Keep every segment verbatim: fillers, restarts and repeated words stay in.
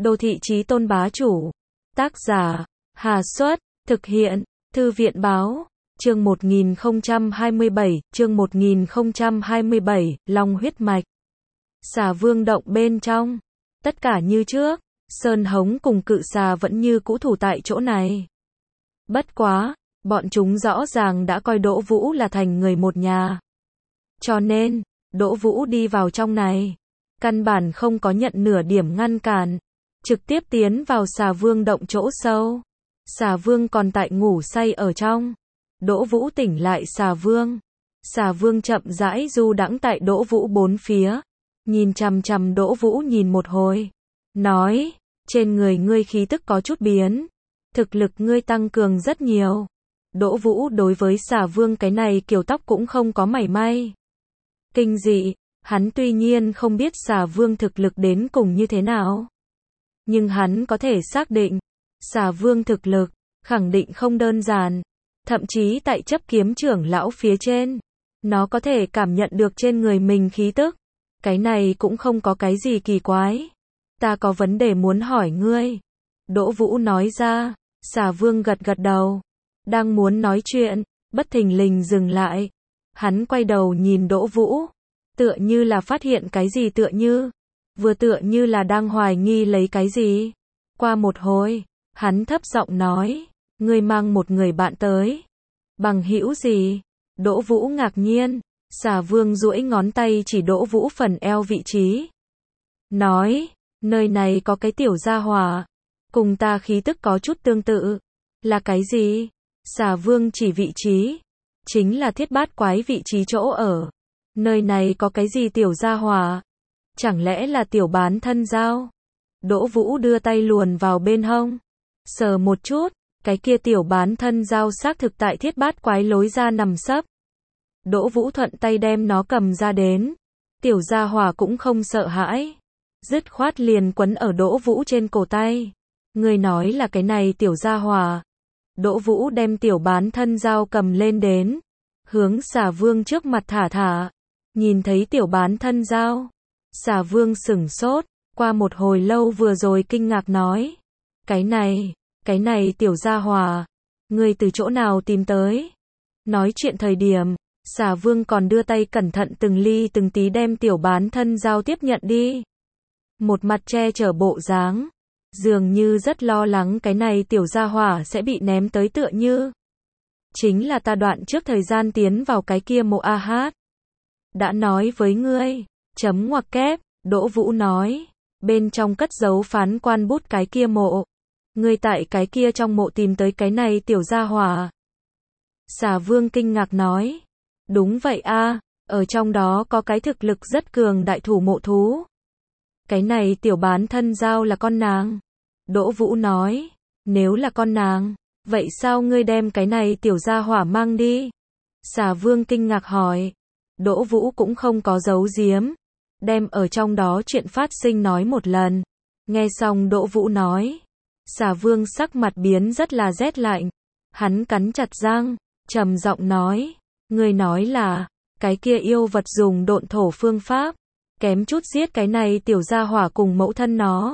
Đô thị chí tôn bá chủ. Tác giả, Hà Xuất, thực hiện, Thư viện Báo, chương một nghìn không trăm hai mươi bảy, chương một nghìn không trăm hai mươi bảy, Long huyết mạch. Xà Vương động bên trong. Tất cả như trước, Sơn Hống cùng cự xà vẫn như cũ thủ tại chỗ này. Bất quá, bọn chúng rõ ràng đã coi Đỗ Vũ là thành người một nhà. Cho nên, Đỗ Vũ đi vào trong này, căn bản không có nhận nửa điểm ngăn cản, trực tiếp tiến vào Xà Vương động chỗ sâu. Xà Vương còn tại ngủ say ở trong. Đỗ Vũ tỉnh lại Xà Vương. Xà Vương chậm rãi du đãng tại Đỗ Vũ bốn phía, nhìn chằm chằm Đỗ Vũ nhìn một hồi, nói, trên người ngươi khí tức có chút biến, thực lực ngươi tăng cường rất nhiều. Đỗ Vũ đối với Xà Vương cái này kiểu tóc cũng không có mảy may kinh dị, hắn tuy nhiên không biết Xà Vương thực lực đến cùng như thế nào, nhưng hắn có thể xác định, Xà Vương thực lực khẳng định không đơn giản, thậm chí tại chấp kiếm trưởng lão phía trên, nó có thể cảm nhận được trên người mình khí tức. Cái này cũng không có cái gì kỳ quái. Ta có vấn đề muốn hỏi ngươi. Đỗ Vũ nói ra. Xà Vương gật gật đầu, đang muốn nói chuyện, bất thình lình dừng lại. Hắn quay đầu nhìn Đỗ Vũ, tựa như là phát hiện cái gì tựa như, vừa tựa như là đang hoài nghi lấy cái gì. Qua một hồi, hắn thấp giọng nói, ngươi mang một người bạn tới. Bằng hữu gì? Đỗ Vũ ngạc nhiên. Xà Vương duỗi ngón tay chỉ Đỗ Vũ phần eo vị trí, nói, nơi này có cái tiểu gia hỏa, cùng ta khí tức có chút tương tự. Là cái gì? Xà Vương chỉ vị trí, chính là Thiết Bát Quái vị trí chỗ ở. Nơi này có cái gì tiểu gia hỏa? Chẳng lẽ là tiểu bán thân dao? Đỗ Vũ đưa tay luồn vào bên hông, sờ một chút, cái kia tiểu bán thân dao xác thực tại Thiết Bát Quái lối ra nằm sấp. Đỗ Vũ thuận tay đem nó cầm ra đến. Tiểu gia hỏa cũng không sợ hãi, dứt khoát liền quấn ở Đỗ Vũ trên cổ tay. Người nói là cái này tiểu gia hỏa. Đỗ Vũ đem tiểu bán thân dao cầm lên đến, hướng Xà Vương trước mặt thả thả. Nhìn thấy tiểu bán thân dao, Xà Vương sửng sốt, qua một hồi lâu vừa rồi kinh ngạc nói, cái này, cái này tiểu gia hỏa, ngươi từ chỗ nào tìm tới? Nói chuyện thời điểm, Xà Vương còn đưa tay cẩn thận từng ly từng tí đem tiểu bán thân dao tiếp nhận đi. Một mặt che chở bộ dáng, dường như rất lo lắng cái này tiểu gia hỏa sẽ bị ném tới tựa như. Chính là ta đoạn trước thời gian tiến vào cái kia mộ A Hát. Đã nói với ngươi, chấm ngoặc kép, Đỗ Vũ nói, bên trong cất giấu phán quan bút cái kia mộ. Ngươi tại cái kia trong mộ tìm tới cái này tiểu gia hỏa. Xà Vương kinh ngạc nói. Đúng vậy a, ở trong đó có cái thực lực rất cường đại thủ mộ thú. Cái này tiểu bán thân dao là con nàng. Đỗ Vũ nói, nếu là con nàng, vậy sao ngươi đem cái này tiểu gia hỏa mang đi? Xà Vương kinh ngạc hỏi. Đỗ Vũ cũng không có giấu giếm, đem ở trong đó chuyện phát sinh nói một lần. Nghe xong Đỗ Vũ nói, Xà Vương sắc mặt biến rất là rét lạnh. Hắn cắn chặt răng, trầm giọng nói, ngươi nói là, cái kia yêu vật dùng độn thổ phương pháp, kém chút giết cái này tiểu gia hỏa cùng mẫu thân nó.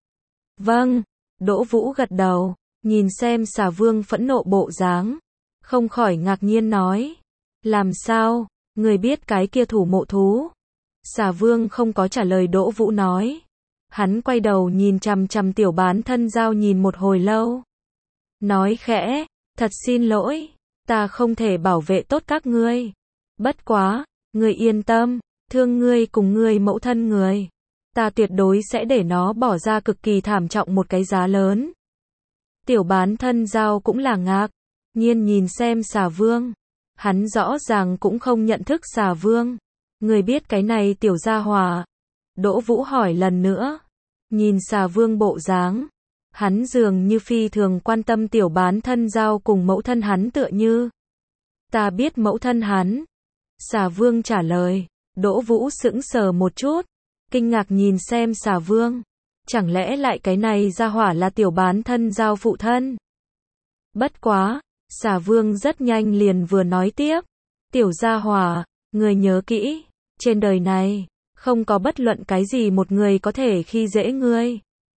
Vâng, Đỗ Vũ gật đầu, nhìn xem Xà Vương phẫn nộ bộ dáng, không khỏi ngạc nhiên nói, làm sao, ngươi biết cái kia thủ mộ thú? Xà Vương không có trả lời Đỗ Vũ nói, hắn quay đầu nhìn chằm chằm tiểu bán thân dao nhìn một hồi lâu, nói khẽ, thật xin lỗi. Ta không thể bảo vệ tốt các ngươi. Bất quá, ngươi yên tâm, thương ngươi cùng ngươi mẫu thân người. Ta tuyệt đối sẽ để nó bỏ ra cực kỳ thảm trọng một cái giá lớn. Tiểu bán thân dao cũng là ngạc nhiên nhìn xem Xà Vương. Hắn rõ ràng cũng không nhận thức Xà Vương. Ngươi biết cái này tiểu gia hỏa? Đỗ Vũ hỏi lần nữa. Nhìn Xà Vương bộ dáng, hắn dường như phi thường quan tâm tiểu bán thân dao cùng mẫu thân hắn tựa như. Ta biết mẫu thân hắn. Xà Vương trả lời. Đỗ Vũ sững sờ một chút, kinh ngạc nhìn xem Xà Vương. Chẳng lẽ lại cái này gia hỏa là tiểu bán thân dao phụ thân? Bất quá, Xà Vương rất nhanh liền vừa nói tiếp. Tiểu gia hỏa, người nhớ kỹ, trên đời này, không có bất luận cái gì một người có thể khi dễ ngươi.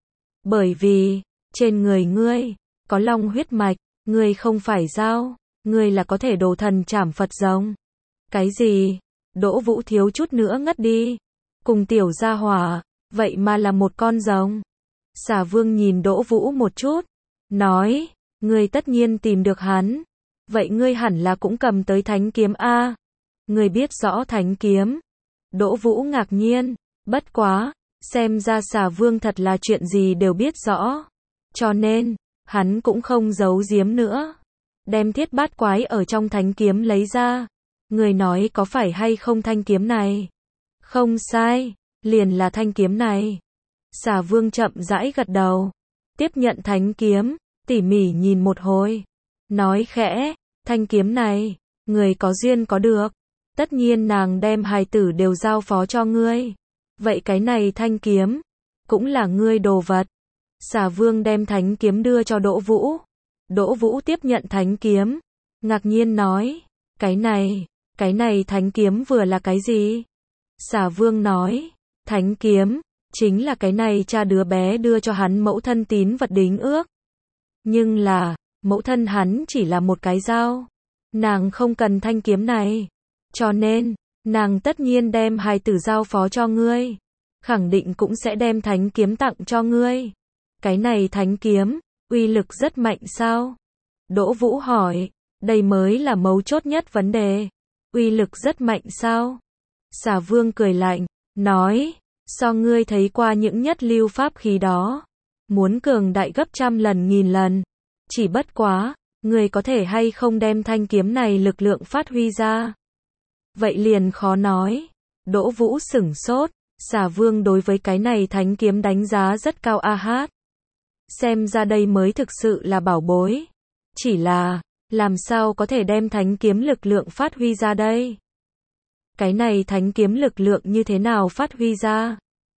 Bởi vì, trên người ngươi, có long huyết mạch, ngươi không phải dao, ngươi là có thể đồ thần trảm Phật rồng. Cái gì? Đỗ Vũ thiếu chút nữa ngất đi. Cùng tiểu gia hỏa, vậy mà là một con rồng. Xà Vương nhìn Đỗ Vũ một chút, nói, ngươi tất nhiên tìm được hắn. Vậy ngươi hẳn là cũng cầm tới thánh kiếm a. Ngươi biết rõ thánh kiếm. Đỗ Vũ ngạc nhiên, bất quá, xem ra Xà Vương thật là chuyện gì đều biết rõ. Cho nên, hắn cũng không giấu giếm nữa. Đem thiết bát quái ở trong thánh kiếm lấy ra. Người nói có phải hay không thanh kiếm này? Không sai, liền là thanh kiếm này. Xà Vương chậm rãi gật đầu. Tiếp nhận thánh kiếm, tỉ mỉ nhìn một hồi. Nói khẽ, thanh kiếm này, người có duyên có được. Tất nhiên nàng đem hài tử đều giao phó cho ngươi. Vậy cái này thanh kiếm, cũng là ngươi đồ vật. Xà Vương đem thánh kiếm đưa cho Đỗ Vũ. Đỗ Vũ tiếp nhận thánh kiếm. Ngạc nhiên nói, cái này, cái này thánh kiếm vừa là cái gì? Xà Vương nói, thánh kiếm, chính là cái này cha đứa bé đưa cho hắn mẫu thân tín vật đính ước. Nhưng là, mẫu thân hắn chỉ là một cái dao. Nàng không cần thanh kiếm này. Cho nên, nàng tất nhiên đem hài tử giao phó cho ngươi. Khẳng định cũng sẽ đem thánh kiếm tặng cho ngươi. Cái này thánh kiếm, uy lực rất mạnh sao? Đỗ Vũ hỏi, đây mới là mấu chốt nhất vấn đề. Uy lực rất mạnh sao? Xà Vương cười lạnh, nói, so ngươi thấy qua những nhất lưu pháp khí đó. Muốn cường đại gấp trăm lần nghìn lần. Chỉ bất quá, ngươi có thể hay không đem thanh kiếm này lực lượng phát huy ra. Vậy liền khó nói. Đỗ Vũ sửng sốt, Xà Vương đối với cái này thánh kiếm đánh giá rất cao a hát. Xem ra đây mới thực sự là bảo bối. Chỉ là, làm sao có thể đem thánh kiếm lực lượng phát huy ra đây? Cái này thánh kiếm lực lượng như thế nào phát huy ra?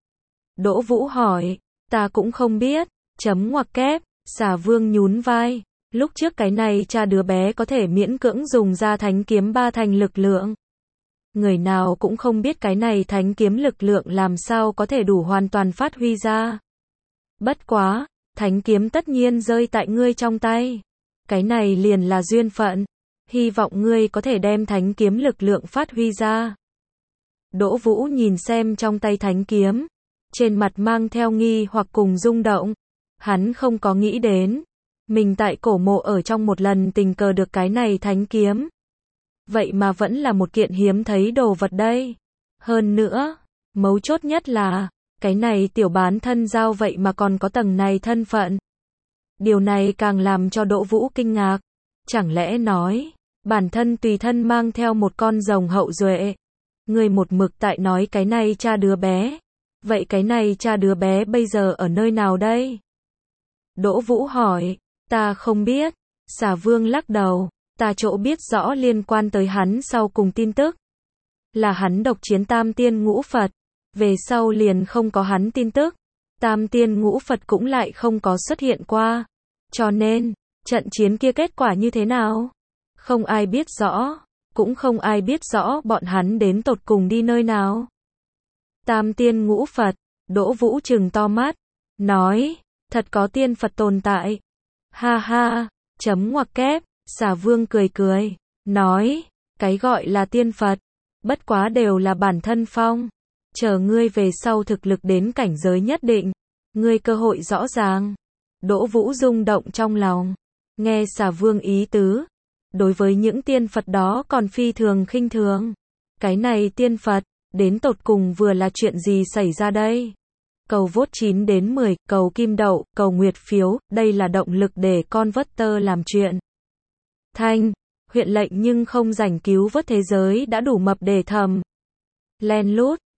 Đỗ Vũ hỏi, ta cũng không biết, chấm ngoặc kép, Xà Vương nhún vai. Lúc trước cái này cha đứa bé có thể miễn cưỡng dùng ra thánh kiếm ba thành lực lượng. Người nào cũng không biết cái này thánh kiếm lực lượng làm sao có thể đủ hoàn toàn phát huy ra. Bất quá, thánh kiếm tất nhiên rơi tại ngươi trong tay. Cái này liền là duyên phận. Hy vọng ngươi có thể đem thánh kiếm lực lượng phát huy ra. Đỗ Vũ nhìn xem trong tay thánh kiếm. Trên mặt mang theo nghi hoặc cùng rung động. Hắn không có nghĩ đến. Mình tại cổ mộ ở trong một lần tình cờ được cái này thánh kiếm. Vậy mà vẫn là một kiện hiếm thấy đồ vật đây. Hơn nữa, mấu chốt nhất là, cái này tiểu bán thân giao vậy mà còn có tầng này thân phận. Điều này càng làm cho Đỗ Vũ kinh ngạc. Chẳng lẽ nói, bản thân tùy thân mang theo một con rồng hậu duệ. Người một mực tại nói cái này cha đứa bé. Vậy cái này cha đứa bé bây giờ ở nơi nào đây? Đỗ Vũ hỏi, ta không biết. Xà Vương lắc đầu, ta chỗ biết rõ liên quan tới hắn sau cùng tin tức. Là hắn độc chiến Tam Tiên Ngũ Phật. Về sau liền không có hắn tin tức. Tam Tiên Ngũ Phật cũng lại không có xuất hiện qua. Cho nên, trận chiến kia kết quả như thế nào? Không ai biết rõ. Cũng không ai biết rõ bọn hắn đến tột cùng đi nơi nào. Tam Tiên Ngũ Phật, Đỗ Vũ trừng to mắt. Nói, thật có tiên Phật tồn tại. Ha ha, chấm ngoặc kép, Xà Vương cười cười. Nói, cái gọi là tiên Phật. Bất quá đều là bản thân phong. Chờ ngươi về sau thực lực đến cảnh giới nhất định. Ngươi cơ hội rõ ràng. Đỗ Vũ rung động trong lòng. Nghe Xà Vương ý tứ. Đối với những tiên Phật đó còn phi thường khinh thường. Cái này tiên Phật, đến tột cùng vừa là chuyện gì xảy ra đây? Cầu vote chín đến mười, cầu kim đậu, cầu nguyệt phiếu, đây là động lực để con vớt tơ làm chuyện. Thanh, huyện lệnh nhưng không rảnh cứu vớt thế giới đã đủ mập để thầm. Len lút,